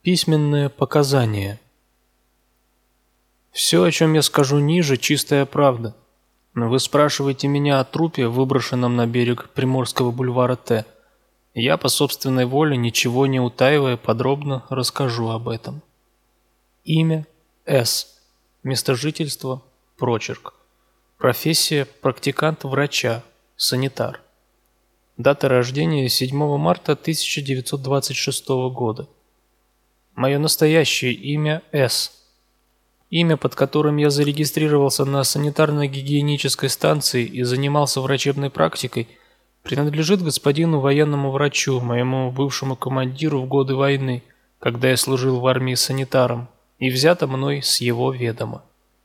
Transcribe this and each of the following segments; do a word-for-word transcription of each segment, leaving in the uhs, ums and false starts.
Письменные показания. Все, о чем я скажу ниже, чистая правда. Но вы спрашиваете меня о трупе, выброшенном на берег Приморского бульвара Т. Я по собственной воле, ничего не утаивая, подробно расскажу об этом. Имя – С. Место жительства – Прочерк. Профессия – практикант врача, санитар. Дата рождения – седьмого марта тысяча девятьсот двадцать шестого года. Мое настоящее имя – С. Имя, под которым я зарегистрировался на санитарно-гигиенической станции и занимался врачебной практикой, принадлежит господину военному врачу, моему бывшему командиру в годы войны, когда я служил в армии санитаром, и взято мной с его ведома.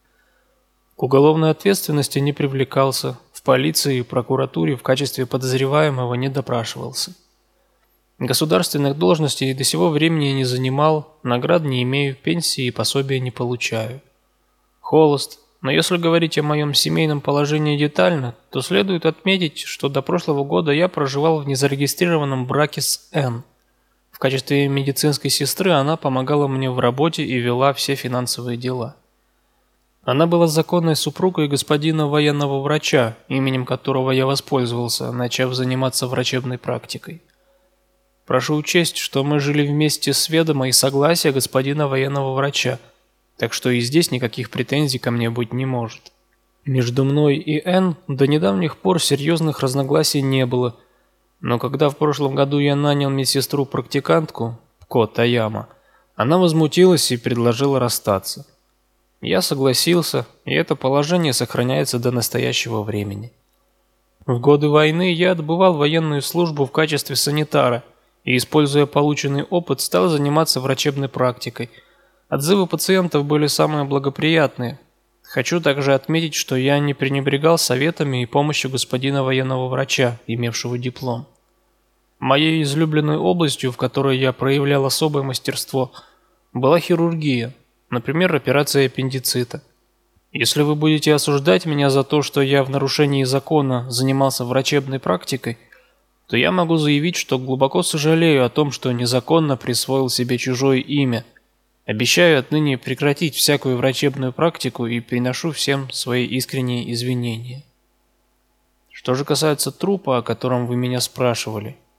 К уголовной ответственности не привлекался, в полиции и прокуратуре в качестве подозреваемого не допрашивался. Государственных должностей до сего времени не занимал, наград не имею, пенсии и пособия не получаю. Холост, но если говорить о моем семейном положении детально, то следует отметить, что до прошлого года я проживал в незарегистрированном браке с Н. В качестве медицинской сестры она помогала мне в работе и вела все финансовые дела. Она была законной супругой господина военного врача, именем которого я воспользовался, начав заниматься врачебной практикой. Прошу учесть, что мы жили вместе с ведома и согласия господина военного врача, так что и здесь никаких претензий ко мне быть не может. Между мной и Н до недавних пор серьезных разногласий не было, но когда в прошлом году я нанял медсестру-практикантку, Ко Таяма, она возмутилась и предложила расстаться. Я согласился, и это положение сохраняется до настоящего времени. В годы войны я отбывал военную службу в качестве санитара, и, используя полученный опыт, стал заниматься врачебной практикой. Отзывы пациентов были самые благоприятные. Хочу также отметить, что я не пренебрегал советами и помощью господина военного врача, имевшего диплом. Моей излюбленной областью, в которой я проявлял особое мастерство, была хирургия, например, операция аппендицита. Если вы будете осуждать меня за то, что я в нарушении закона занимался врачебной практикой, то я могу заявить, что глубоко сожалею о том, что незаконно присвоил себе чужое имя. Обещаю отныне прекратить всякую врачебную практику и приношу всем свои искренние извинения. Что же касается трупа, о котором вы меня спрашивали,